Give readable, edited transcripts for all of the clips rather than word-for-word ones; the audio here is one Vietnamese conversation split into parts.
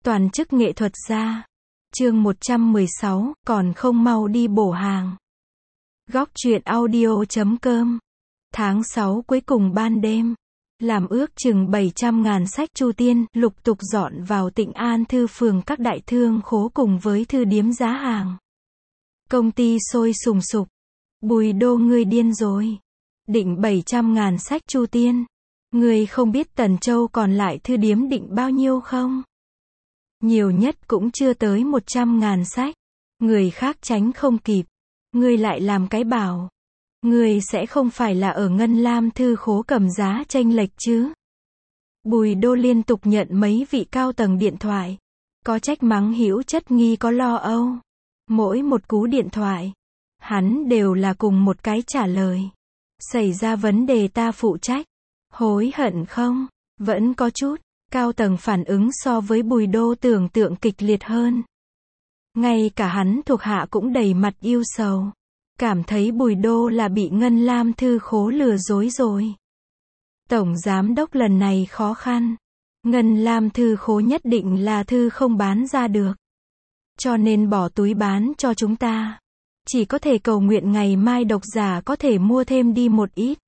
Toàn chức nghệ thuật gia. Chương 116, còn không mau đi bổ hàng. Góc truyện audio.com. Tháng 6 cuối cùng ban đêm. Làm ước chừng 700.000 sách Chu Tiên, lục tục dọn vào Tịnh An thư phường các đại thương khố cùng với thư điếm giá hàng. Công ty sôi sùng sục. Bùi Đô ngươi điên rồi. Định 700.000 sách Chu Tiên. Ngươi không biết Tần Châu còn lại thư điếm định bao nhiêu không? Nhiều nhất cũng chưa tới 100.000 sách. Người khác tránh không kịp. Ngươi lại làm cái bảo. Ngươi sẽ không phải là ở Ngân Lam thư khố cầm giá chênh lệch chứ? Bùi Đô liên tục nhận mấy vị cao tầng điện thoại. Có trách mắng hữu chất nghi có lo âu. Mỗi một cú điện thoại, hắn đều là cùng một cái trả lời. Xảy ra vấn đề ta phụ trách. Hối hận không? Vẫn có chút. Cao tầng phản ứng so với Bùi Đô tưởng tượng kịch liệt hơn. Ngay cả hắn thuộc hạ cũng đầy mặt yêu sầu. Cảm thấy Bùi Đô là bị Ngân Lam thư khố lừa dối rồi. Tổng giám đốc lần này khó khăn. Ngân Lam thư khố nhất định là thư không bán ra được. Cho nên bỏ túi bán cho chúng ta. Chỉ có thể cầu nguyện ngày mai độc giả có thể mua thêm đi một ít.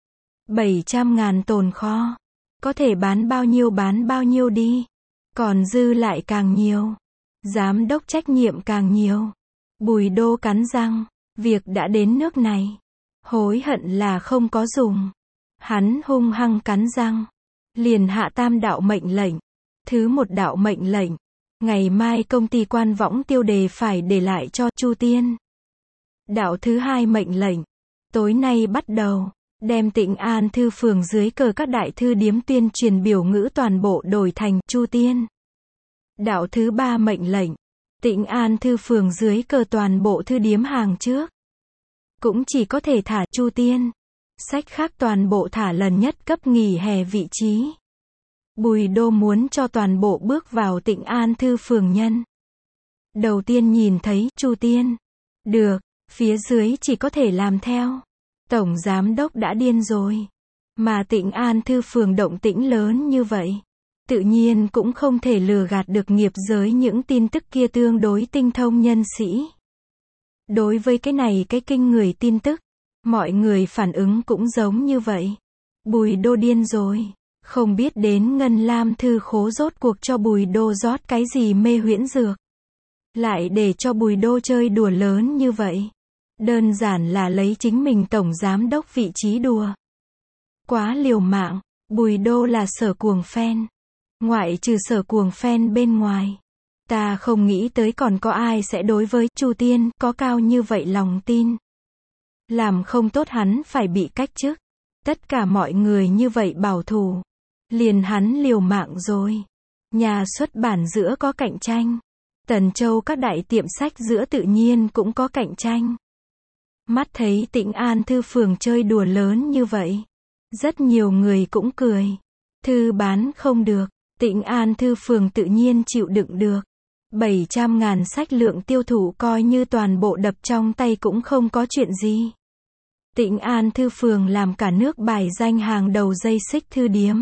700.000 tồn kho. Có thể bán bao nhiêu đi. Còn dư lại càng nhiều. Giám đốc trách nhiệm càng nhiều. Bùi Đô cắn răng. Việc đã đến nước này. Hối hận là không có dùng. Hắn hung hăng cắn răng. Liền hạ tam đạo mệnh lệnh. Thứ một đạo mệnh lệnh. Ngày mai công ty Quan Võng tiêu đề phải để lại cho Chu Tiên. Đạo thứ hai mệnh lệnh. Tối nay bắt đầu. Đem Tịnh An thư phường dưới cờ các đại thư điếm tuyên truyền biểu ngữ toàn bộ đổi thành Chu Tiên. Đạo thứ ba mệnh lệnh. Tịnh An thư phường dưới cờ toàn bộ thư điếm hàng trước. Cũng chỉ có thể thả Chu Tiên. Sách khác toàn bộ thả lần nhất cấp nghỉ hè vị trí. Bùi Đô muốn cho toàn bộ bước vào Tịnh An thư phường nhân. Đầu tiên nhìn thấy Chu Tiên. Được, phía dưới chỉ có thể làm theo. Tổng giám đốc đã điên rồi. Mà Tịnh An thư phường động tĩnh lớn như vậy. Tự nhiên cũng không thể lừa gạt được nghiệp giới những tin tức kia tương đối tinh thông nhân sĩ. Đối với cái này cái kinh người tin tức, mọi người phản ứng cũng giống như vậy. Bùi Đô điên rồi. Không biết đến Ngân Lam thư khố rốt cuộc cho Bùi Đô rót cái gì mê huyễn dược. Lại để cho Bùi Đô chơi đùa lớn như vậy. Đơn giản là lấy chính mình tổng giám đốc vị trí đùa. Quá liều mạng. Bùi Đô là Sở Cuồng fan. Ngoại trừ Sở Cuồng fan bên ngoài. Ta không nghĩ tới còn có ai sẽ đối với Chu Tiên có cao như vậy lòng tin. Làm không tốt hắn phải bị cách chức. Tất cả mọi người như vậy bảo thủ. Liền hắn liều mạng rồi. Nhà xuất bản giữa có cạnh tranh. Tần Châu các đại tiệm sách giữa tự nhiên cũng có cạnh tranh. Mắt thấy Tịnh An thư phường chơi đùa lớn như vậy. Rất nhiều người cũng cười. Thư bán không được. Tịnh An thư phường tự nhiên chịu đựng được. 700.000 sách lượng tiêu thụ coi như toàn bộ đập trong tay cũng không có chuyện gì. Tịnh An thư phường làm cả nước bài danh hàng đầu dây xích thư điếm.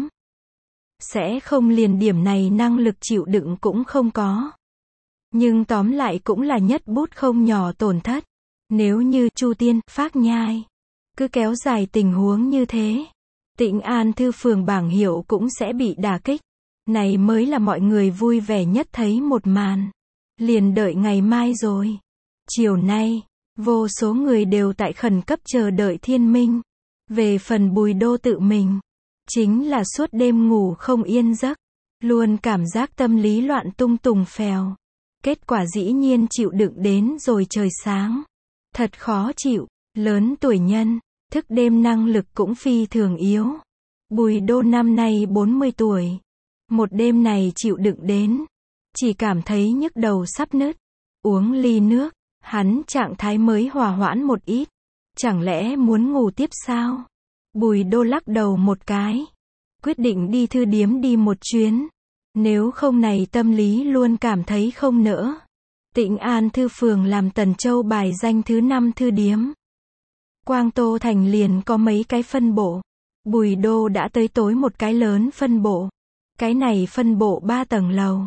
Sẽ không liền điểm này năng lực chịu đựng cũng không có. Nhưng tóm lại cũng là nhất bút không nhỏ tổn thất. Nếu như Chu Tiên, Phác Nhai cứ kéo dài tình huống như thế, Tịnh An thư phường bảng hiệu cũng sẽ bị đả kích. Này mới là mọi người vui vẻ nhất thấy một màn. Liền đợi ngày mai rồi. Chiều nay, vô số người đều tại khẩn cấp chờ đợi thiên minh. Về phần Bùi Đô tự mình, chính là suốt đêm ngủ không yên giấc. Luôn cảm giác tâm lý loạn tung tùng phèo. Kết quả dĩ nhiên chịu đựng đến rồi trời sáng. Thật khó chịu. Lớn tuổi nhân, thức đêm năng lực cũng phi thường yếu. Bùi Đô năm nay 40 tuổi. Một đêm này chịu đựng đến. Chỉ cảm thấy nhức đầu sắp nứt. Uống ly nước. Hắn trạng thái mới hòa hoãn một ít. Chẳng lẽ muốn ngủ tiếp sao? Bùi Đô lắc đầu một cái. Quyết định đi thư điếm đi một chuyến. Nếu không này tâm lý luôn cảm thấy không nỡ. Tịnh An thư phường làm Tần Châu bài danh thứ 5 thư điếm. Quang Tô Thành liền có mấy cái phân bộ. Bùi Đô đã tới tối một cái lớn phân bộ. Cái này phân bộ 3 tầng lầu.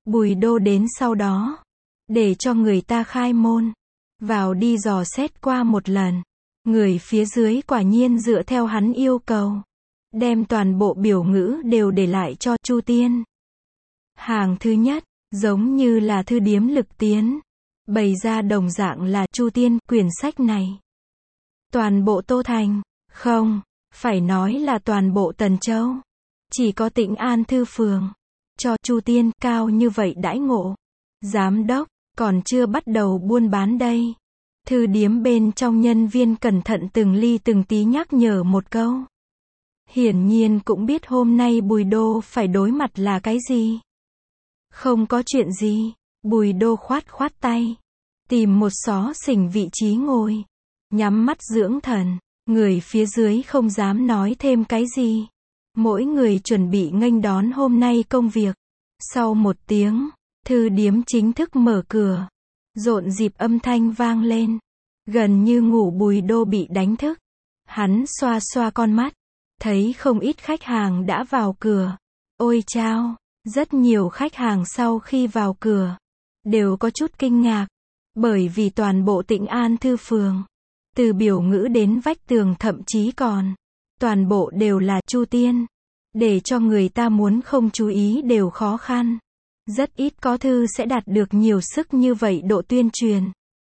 Bùi Đô đến sau đó, để cho người ta khai môn, vào đi dò xét qua một lần. Người phía dưới quả nhiên dựa theo hắn yêu cầu, đem toàn bộ biểu ngữ đều để lại cho Chu Tiên. Hàng thứ nhất, giống như là thư điếm Lực Tiến, bày ra đồng dạng là Chu Tiên, quyển sách này. Toàn bộ Tô Thành, không, phải nói là toàn bộ Tần Châu. Chỉ có Tĩnh An Thư Phường, cho Chu Tiên cao như vậy đãi ngộ. Giám đốc, còn chưa bắt đầu buôn bán đây. Thư điếm bên trong nhân viên cẩn thận từng ly từng tí nhắc nhở một câu. Hiển nhiên cũng biết hôm nay Bùi Đô phải đối mặt là cái gì. Không có chuyện gì, Bùi Đô khoát khoát tay, tìm một xó xỉnh vị trí ngồi, nhắm mắt dưỡng thần. Người phía dưới không dám nói thêm cái gì. Mỗi người chuẩn bị nghênh đón hôm nay công việc. Sau một tiếng, thư điếm chính thức mở cửa. Rộn dịp âm thanh vang lên. Gần như ngủ Bùi Đô bị đánh thức. Hắn xoa xoa con mắt, thấy không ít khách hàng đã vào cửa. Ôi chao, rất nhiều khách hàng sau khi vào cửa, đều có chút kinh ngạc. Bởi vì toàn bộ Tĩnh An Thư Phường, từ biểu ngữ đến vách tường thậm chí còn, toàn bộ đều là Chu Tiên. Để cho người ta muốn không chú ý đều khó khăn. Rất ít có thư sẽ đạt được nhiều sức như vậy độ tuyên truyền.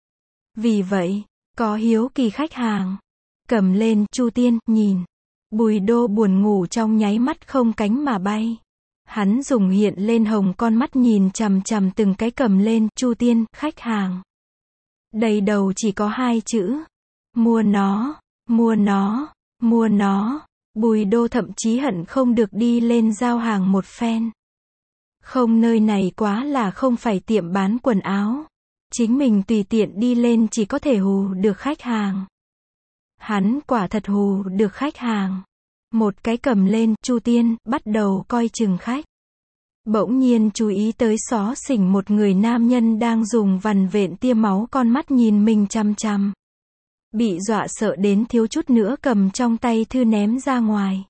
Vì vậy, có hiếu kỳ khách hàng cầm lên Chu Tiên, nhìn. Bùi Đô buồn ngủ trong nháy mắt không cánh mà bay. Hắn dùng hiện lên hồng con mắt nhìn chằm chằm từng cái cầm lên Chu Tiên, khách hàng. Đầy đầu chỉ có hai chữ. Mua nó, mua nó, mua nó. Bùi Đô thậm chí hận không được đi lên giao hàng một phen. Không, nơi này quá là không phải tiệm bán quần áo. Chính mình tùy tiện đi lên chỉ có thể hù được khách hàng. Hắn quả thật hù được khách hàng. Một cái cầm lên Chu Tiên, bắt đầu coi chừng khách. Bỗng nhiên chú ý tới xó xỉnh một người nam nhân đang dùng vằn vện tia máu con mắt nhìn mình chằm chằm. Bị dọa sợ đến thiếu chút nữa cầm trong tay thư ném ra ngoài.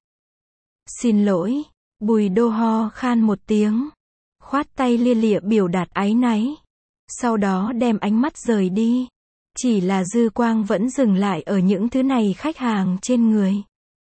Xin lỗi, Bùi Đô ho khan một tiếng, khoát tay lia lịa biểu đạt áy náy. Sau đó đem ánh mắt rời đi. Chỉ là dư quang vẫn dừng lại ở những thứ này khách hàng trên người.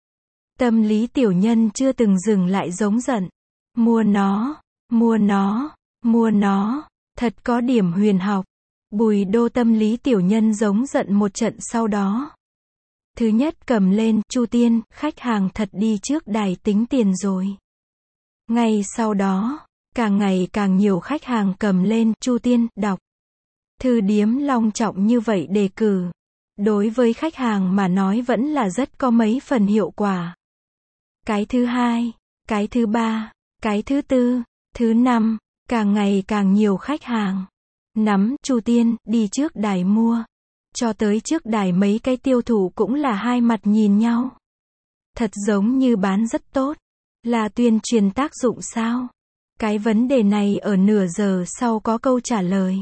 Tâm lý tiểu nhân chưa từng dừng lại giống giận. Mua nó, mua nó, mua nó, thật có điểm huyền học. Bùi Đô tâm lý tiểu nhân giống giận một trận sau đó. Thứ nhất cầm lên Chu Tiên, khách hàng thật đi trước đài tính tiền rồi. Ngay sau đó, càng ngày càng nhiều khách hàng cầm lên Chu Tiên, đọc. Thư điếm long trọng như vậy đề cử. Đối với khách hàng mà nói vẫn là rất có mấy phần hiệu quả. Cái thứ hai, cái thứ ba, cái thứ tư, thứ năm, càng ngày càng nhiều khách hàng nắm Chu Tiên, đi trước đài mua. Cho tới trước đài mấy cái tiêu thụ cũng là hai mặt nhìn nhau. Thật giống như bán rất tốt. Là tuyên truyền tác dụng sao? Cái vấn đề này ở nửa giờ sau có câu trả lời.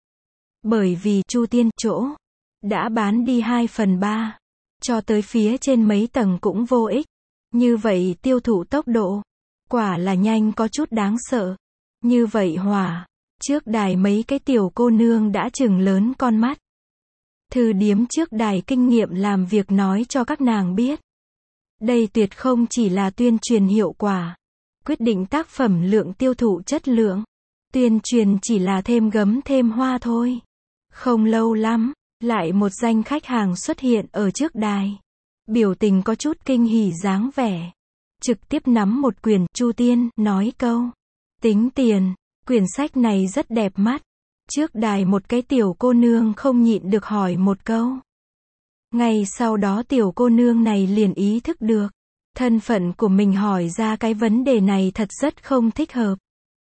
Bởi vì Chu Tiên chỗ đã bán đi 2/3. Cho tới phía trên mấy tầng cũng vô ích. Như vậy tiêu thụ tốc độ quả là nhanh có chút đáng sợ. Như vậy hỏa, trước đài mấy cái tiểu cô nương đã chừng lớn con mắt. Thư điếm trước đài kinh nghiệm làm việc nói cho các nàng biết. Đây tuyệt không chỉ là tuyên truyền hiệu quả, quyết định tác phẩm lượng tiêu thụ chất lượng. Tuyên truyền chỉ là thêm gấm thêm hoa thôi. Không lâu lắm, lại một danh khách hàng xuất hiện ở trước đài. Biểu tình có chút kinh hỉ dáng vẻ. Trực tiếp nắm một quyển Chu Tiên, nói câu. Tính tiền, quyển sách này rất đẹp mắt. Trước đài một cái tiểu cô nương không nhịn được hỏi một câu. Ngay sau đó tiểu cô nương này liền ý thức được. Thân phận của mình hỏi ra cái vấn đề này thật rất không thích hợp.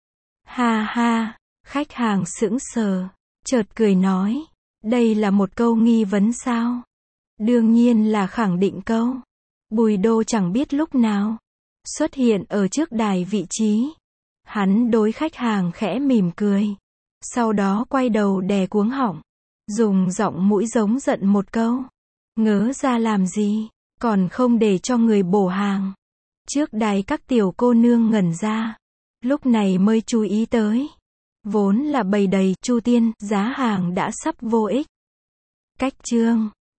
Ha ha, khách hàng sững sờ, chợt cười nói. Đây là một câu nghi vấn sao? Đương nhiên là khẳng định câu. Bùi Đô chẳng biết lúc nào xuất hiện ở trước đài vị trí. Hắn đối khách hàng khẽ mỉm cười. Sau đó quay đầu đè cuống họng. Dùng giọng mũi giống giận một câu. Ngớ ra làm gì? Còn không để cho người bổ hàng. Trước đài các tiểu cô nương ngẩn ra. Lúc này mới chú ý tới. Vốn là bầy đầy, Chu Tiên, giá hàng đã sắp vô ích. Cách chương